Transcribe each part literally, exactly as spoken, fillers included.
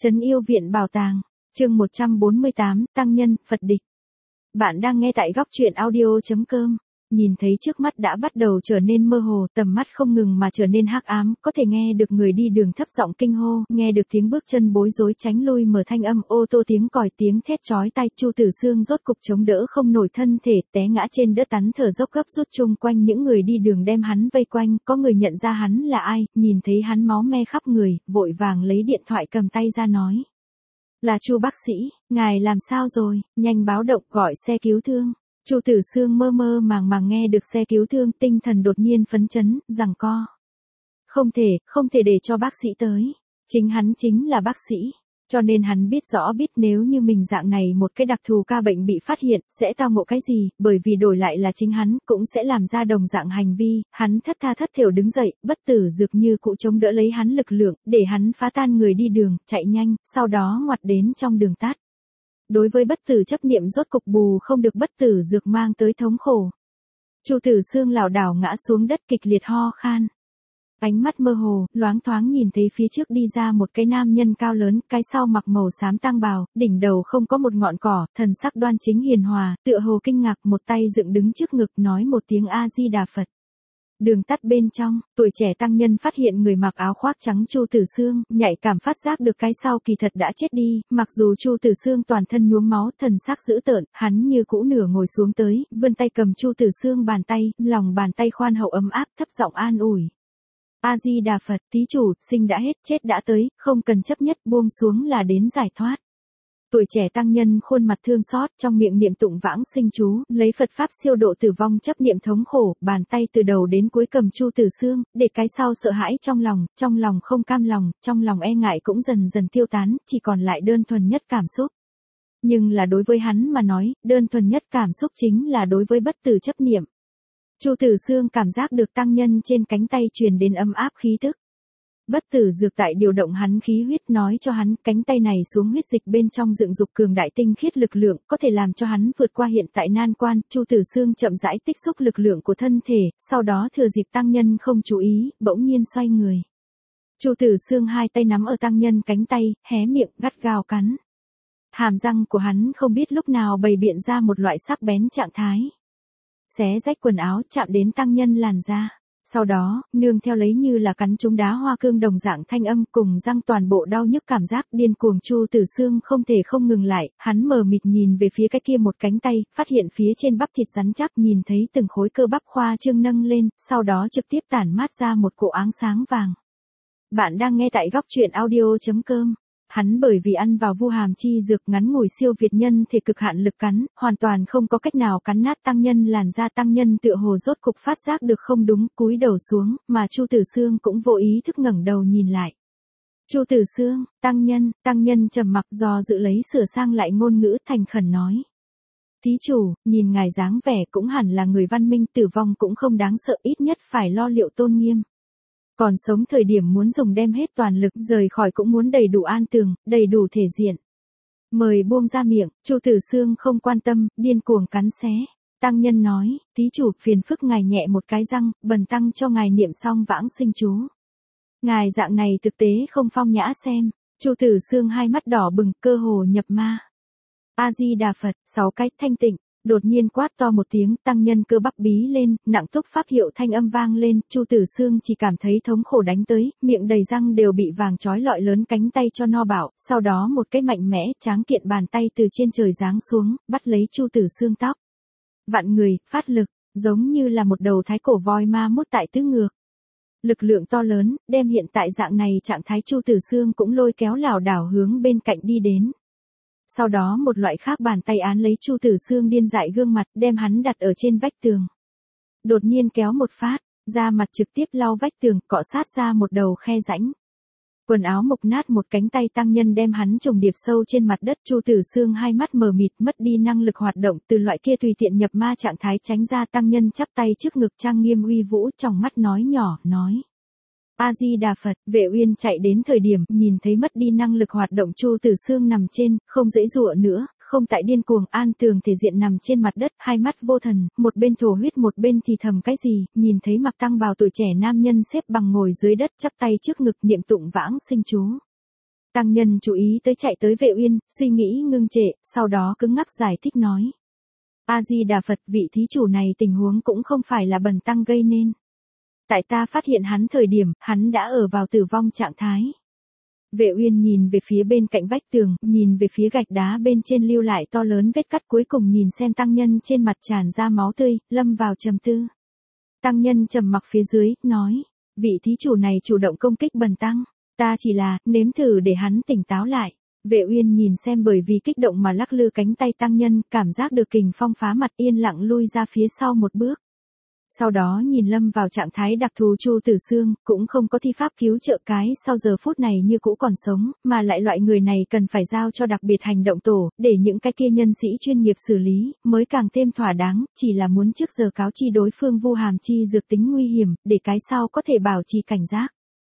Trấn Yêu Viện Bảo Tàng, chương một trăm bốn mươi tám, Tăng Nhân, Phật Địch. Bạn đang nghe tại góc truyện audio chấm com. Nhìn thấy trước mắt đã bắt đầu trở nên mơ hồ, tầm mắt không ngừng mà trở nên hắc ám, có thể nghe được người đi đường thấp giọng kinh hô, nghe được tiếng bước chân bối rối tránh lui mở thanh âm ô tô tiếng còi tiếng thét chói tai. Chu Tử Xương rốt cục chống đỡ không nổi thân thể, té ngã trên đất tắn thở dốc gấp rút. Chung quanh những người đi đường đem hắn vây quanh, có người nhận ra hắn là ai, nhìn thấy hắn máu me khắp người, vội vàng lấy điện thoại cầm tay ra nói. Là Chu bác sĩ, ngài làm sao rồi, nhanh báo động gọi xe cứu thương. Chu Tử Xương mơ mơ màng màng nghe được xe cứu thương, tinh thần đột nhiên phấn chấn, giằng co. Không thể, không thể để cho bác sĩ tới. Chính hắn chính là bác sĩ. Cho nên hắn biết rõ biết nếu như mình dạng này một cái đặc thù ca bệnh bị phát hiện, sẽ tao ngộ cái gì, bởi vì đổi lại là chính hắn, cũng sẽ làm ra đồng dạng hành vi. Hắn thất tha thất thểu đứng dậy, bất tử dược như cụ chống đỡ lấy hắn lực lượng, để hắn phá tan người đi đường, chạy nhanh, sau đó ngoặt đến trong đường tắt. Đối với bất tử chấp niệm rốt cục bù không được bất tử dược mang tới thống khổ. Chu Tử Xương lảo đảo ngã xuống đất kịch liệt ho khan. Ánh mắt mơ hồ, loáng thoáng nhìn thấy phía trước đi ra một cái nam nhân cao lớn, cái sau mặc màu xám tang bào, đỉnh đầu không có một ngọn cỏ, thần sắc đoan chính hiền hòa, tựa hồ kinh ngạc, một tay dựng đứng trước ngực nói một tiếng A Di Đà Phật. Đường tắt bên trong, tuổi trẻ tăng nhân phát hiện người mặc áo khoác trắng Chu Tử Xương, nhạy cảm phát giác được cái sau kỳ thật đã chết đi, mặc dù Chu Tử Xương toàn thân nhuốm máu, thần sắc dữ tợn, hắn như cũ nửa ngồi xuống tới, vươn tay cầm Chu Tử Xương bàn tay, lòng bàn tay khoan hậu ấm áp, thấp giọng an ủi. A Di Đà Phật, thí chủ, sinh đã hết, chết đã tới, không cần chấp nhất, buông xuống là đến giải thoát. Tuổi trẻ tăng nhân khuôn mặt thương xót, trong miệng niệm tụng vãng sinh chú, lấy Phật pháp siêu độ tử vong chấp niệm thống khổ, bàn tay từ đầu đến cuối cầm Chu Tử Xương, để cái sau sợ hãi trong lòng, trong lòng không cam lòng, trong lòng e ngại cũng dần dần tiêu tán, chỉ còn lại đơn thuần nhất cảm xúc. Nhưng là đối với hắn mà nói, đơn thuần nhất cảm xúc chính là đối với bất tử chấp niệm. Chu Tử Xương cảm giác được tăng nhân trên cánh tay truyền đến ấm áp khí tức. Bất tử dược tại điều động hắn khí huyết, nói cho hắn cánh tay này xuống huyết dịch bên trong dựng dục cường đại tinh khiết lực lượng, có thể làm cho hắn vượt qua hiện tại nan quan. Chu Tử Xương chậm rãi tích xúc lực lượng của thân thể, sau đó thừa dịp tăng nhân không chú ý, bỗng nhiên xoay người. Chu Tử Xương hai tay nắm ở tăng nhân cánh tay, hé miệng gắt gao cắn. Hàm răng của hắn không biết lúc nào bày biện ra một loại sắc bén trạng thái. Xé rách quần áo chạm đến tăng nhân làn da. Sau đó, nương theo lấy như là cắn trúng đá hoa cương đồng dạng thanh âm cùng răng toàn bộ đau nhức cảm giác điên cuồng. Chu Tử Xương không thể không ngừng lại, hắn mờ mịt nhìn về phía cái kia một cánh tay, phát hiện phía trên bắp thịt rắn chắc, nhìn thấy từng khối cơ bắp khoa trương nâng lên, sau đó trực tiếp tản mát ra một cỗ áng sáng vàng. Bạn đang nghe tại góc truyện audio chấm com. Hắn bởi vì ăn vào vu hàm chi dược ngắn ngủi siêu việt nhân thể cực hạn lực cắn, hoàn toàn không có cách nào cắn nát tăng nhân làn da. Tăng nhân tựa hồ rốt cục phát giác được không đúng, cúi đầu xuống, mà Chu Tử Xương cũng vô ý thức ngẩng đầu nhìn lại. Chu Tử Xương, tăng nhân, tăng nhân trầm mặc do dự lấy sửa sang lại ngôn ngữ, thành khẩn nói. Thí chủ, nhìn ngài dáng vẻ cũng hẳn là người văn minh, tử vong cũng không đáng sợ, ít nhất phải lo liệu tôn nghiêm. Còn sống thời điểm muốn dùng đem hết toàn lực, rời khỏi cũng muốn đầy đủ an tường, đầy đủ thể diện. Mời buông ra miệng. Chu Tử Xương không quan tâm, điên cuồng cắn xé. Tăng nhân nói, thí chủ, phiền phức ngài nhẹ một cái răng, bần tăng cho ngài niệm xong vãng sinh chú. Ngài dạng này thực tế không phong nhã xem. Chu Tử Xương hai mắt đỏ bừng, cơ hồ nhập ma. A Di Đà Phật, sáu cái thanh tịnh. Đột nhiên quát to một tiếng, tăng nhân cơ bắp bí lên, nặng túc pháp hiệu thanh âm vang lên, Chu Tử Xương chỉ cảm thấy thống khổ đánh tới, miệng đầy răng đều bị vàng trói lọi lớn cánh tay cho no bảo, sau đó một cái mạnh mẽ, tráng kiện bàn tay từ trên trời giáng xuống, bắt lấy Chu Tử Xương tóc. Vạn người, phát lực, giống như là một đầu thái cổ voi ma mút tại tứ ngược. Lực lượng to lớn, đem hiện tại dạng này trạng thái Chu Tử Xương cũng lôi kéo lảo đảo hướng bên cạnh đi đến. Sau đó một loại khác bàn tay án lấy Chu Tử Xương điên dại gương mặt, đem hắn đặt ở trên vách tường. Đột nhiên kéo một phát, da mặt trực tiếp lau vách tường, cọ sát ra một đầu khe rãnh. Quần áo mục nát, một cánh tay tăng nhân đem hắn trùng điệp sâu trên mặt đất. Chu Tử Xương hai mắt mờ mịt, mất đi năng lực hoạt động, từ loại kia tùy tiện nhập ma trạng thái tránh ra. Tăng nhân chắp tay trước ngực trang nghiêm uy vũ, trong mắt nói nhỏ, nói. A Di Đà Phật. Vệ Uyên chạy đến thời điểm, nhìn thấy mất đi năng lực hoạt động Chu Tử Xương nằm trên, không giãy giụa nữa, không tại điên cuồng, an tường thể diện nằm trên mặt đất, hai mắt vô thần, một bên thổ huyết một bên thì thầm cái gì, nhìn thấy mặc tăng bào tuổi trẻ nam nhân xếp bằng ngồi dưới đất chắp tay trước ngực niệm tụng vãng sinh chú. Tăng nhân chú ý tới chạy tới Vệ Uyên, suy nghĩ ngưng trệ, sau đó cứng ngắc giải thích nói. A-di-đà Phật, vị thí chủ này tình huống cũng không phải là bần tăng gây nên. Tại ta phát hiện hắn thời điểm, hắn đã ở vào tử vong trạng thái. Vệ Uyên nhìn về phía bên cạnh vách tường, nhìn về phía gạch đá bên trên lưu lại to lớn vết cắt, cuối cùng nhìn xem tăng nhân trên mặt tràn ra máu tươi, lâm vào trầm tư. Tăng nhân trầm mặc phía dưới, nói, vị thí chủ này chủ động công kích bần tăng, ta chỉ là, nếm thử để hắn tỉnh táo lại. Vệ Uyên nhìn xem bởi vì kích động mà lắc lư cánh tay tăng nhân, cảm giác được kình phong phá mặt, yên lặng lui ra phía sau một bước. Sau đó nhìn lâm vào trạng thái đặc thù Chu Tử Xương, cũng không có thi pháp cứu trợ cái sau giờ phút này như cũ còn sống, mà lại loại người này cần phải giao cho đặc biệt hành động tổ, để những cái kia nhân sĩ chuyên nghiệp xử lý, mới càng thêm thỏa đáng, chỉ là muốn trước giờ cáo chi đối phương vu hàm chi dược tính nguy hiểm, để cái sau có thể bảo trì cảnh giác.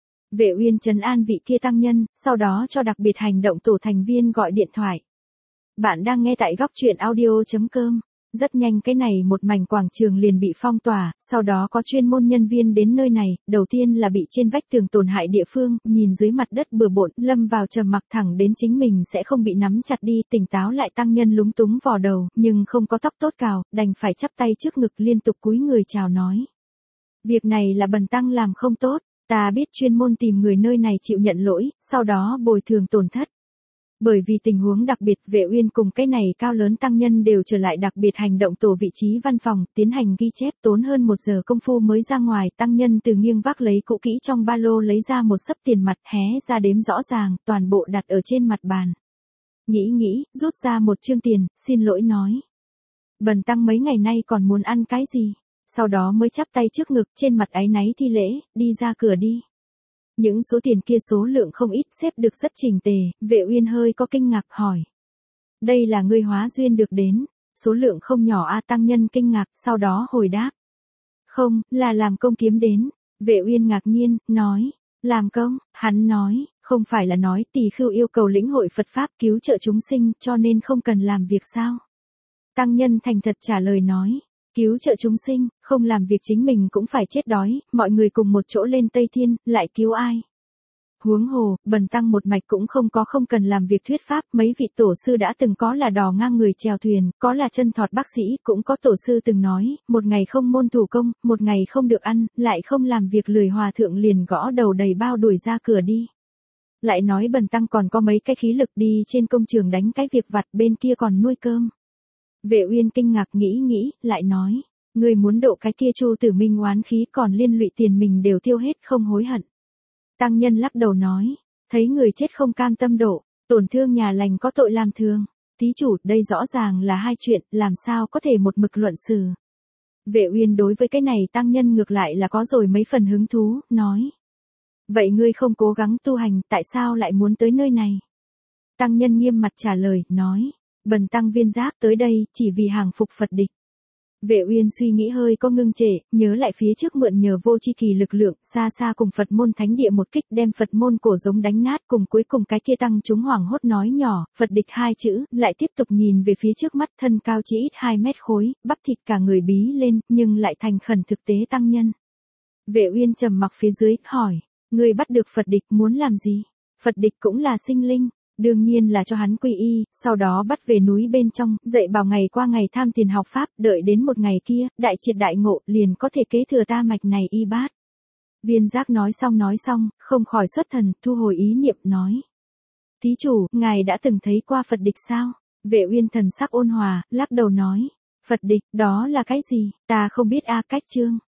Vệ Uyên trấn an vị kia tăng nhân, sau đó cho đặc biệt hành động tổ thành viên gọi điện thoại. Bạn đang nghe tại góc truyện audio chấm com. Rất nhanh cái này một mảnh quảng trường liền bị phong tỏa, sau đó có chuyên môn nhân viên đến nơi này, đầu tiên là bị trên vách tường tổn hại địa phương, nhìn dưới mặt đất bừa bộn, lâm vào trầm mặc thẳng đến chính mình sẽ không bị nắm chặt đi, tỉnh táo lại tăng nhân lúng túng vò đầu, nhưng không có tóc tốt cào, đành phải chắp tay trước ngực liên tục cúi người chào nói. Việc này là bần tăng làm không tốt, ta biết chuyên môn tìm người nơi này chịu nhận lỗi, sau đó bồi thường tổn thất. Bởi vì tình huống đặc biệt, Vệ Uyên cùng cái này cao lớn tăng nhân đều trở lại đặc biệt hành động tổ vị trí văn phòng, tiến hành ghi chép, tốn hơn một giờ công phu mới ra ngoài, tăng nhân từ nghiêng vác lấy cũ kỹ trong ba lô lấy ra một xấp tiền mặt, hé ra đếm rõ ràng, toàn bộ đặt ở trên mặt bàn. Nghĩ nghĩ, rút ra một chương tiền, xin lỗi nói. Bần tăng mấy ngày nay còn muốn ăn cái gì? Sau đó mới chắp tay trước ngực, trên mặt áy náy thi lễ, đi ra cửa đi. Những số tiền kia số lượng không ít, xếp được rất chỉnh tề, Vệ Uyên hơi có kinh ngạc hỏi. Đây là ngươi hóa duyên được đến, số lượng không nhỏ a. Tăng nhân kinh ngạc, sau đó hồi đáp. Không, là làm công kiếm đến. Vệ Uyên ngạc nhiên, nói. Làm công, hắn nói, không phải là nói Tỳ Khưu yêu cầu lĩnh hội Phật Pháp cứu trợ chúng sinh, cho nên không cần làm việc sao? Tăng nhân thành thật trả lời nói. Cứu trợ chúng sinh, không làm việc chính mình cũng phải chết đói, mọi người cùng một chỗ lên Tây Thiên, lại cứu ai? Huống hồ, bần tăng một mạch cũng không có không cần làm việc thuyết pháp, mấy vị tổ sư đã từng có là đò ngang người chèo thuyền, có là chân thọt bác sĩ, cũng có tổ sư từng nói, một ngày không môn thủ công, một ngày không được ăn, lại không làm việc lười hòa thượng liền gõ đầu đầy bao đuổi ra cửa đi. Lại nói bần tăng còn có mấy cái khí lực đi trên công trường đánh cái việc vặt, bên kia còn nuôi cơm. Vệ Uyên kinh ngạc nghĩ nghĩ, lại nói, ngươi muốn độ cái kia Chu Tử Minh oán khí, còn liên lụy tiền mình đều tiêu hết không hối hận. Tăng nhân lắc đầu nói, thấy người chết không cam tâm độ, tổn thương nhà lành có tội làm thương. Thí chủ, đây rõ ràng là hai chuyện, làm sao có thể một mực luận xử. Vệ Uyên đối với cái này tăng nhân ngược lại là có rồi mấy phần hứng thú, nói. Vậy ngươi không cố gắng tu hành, tại sao lại muốn tới nơi này? Tăng nhân nghiêm mặt trả lời, nói. Bần tăng viên giáp tới đây, chỉ vì hàng phục Phật địch. Vệ Uyên suy nghĩ hơi có ngưng trệ, nhớ lại phía trước mượn nhờ vô chi kỳ lực lượng, xa xa cùng Phật môn thánh địa một kích đem Phật môn cổ giống đánh nát, cùng cuối cùng cái kia tăng chúng hoảng hốt nói nhỏ, Phật địch hai chữ, lại tiếp tục nhìn về phía trước mắt, thân cao chỉ ít hai mét khối, bắp thịt cả người bí lên, nhưng lại thành khẩn thực tế tăng nhân. Vệ Uyên trầm mặc phía dưới, hỏi, ngươi bắt được Phật địch muốn làm gì? Phật địch cũng là sinh linh. Đương nhiên là cho hắn quy y, sau đó bắt về núi bên trong, dạy bảo ngày qua ngày tham tiền học pháp, đợi đến một ngày kia, đại triệt đại ngộ, liền có thể kế thừa ta mạch này y bát. Viên giác nói xong nói xong, không khỏi xuất thần, thu hồi ý niệm, nói. Thí chủ, ngài đã từng thấy qua Phật địch sao? Vệ Uyên thần sắc ôn hòa, lắc đầu nói. Phật địch, đó là cái gì? Ta không biết a. Cách chương.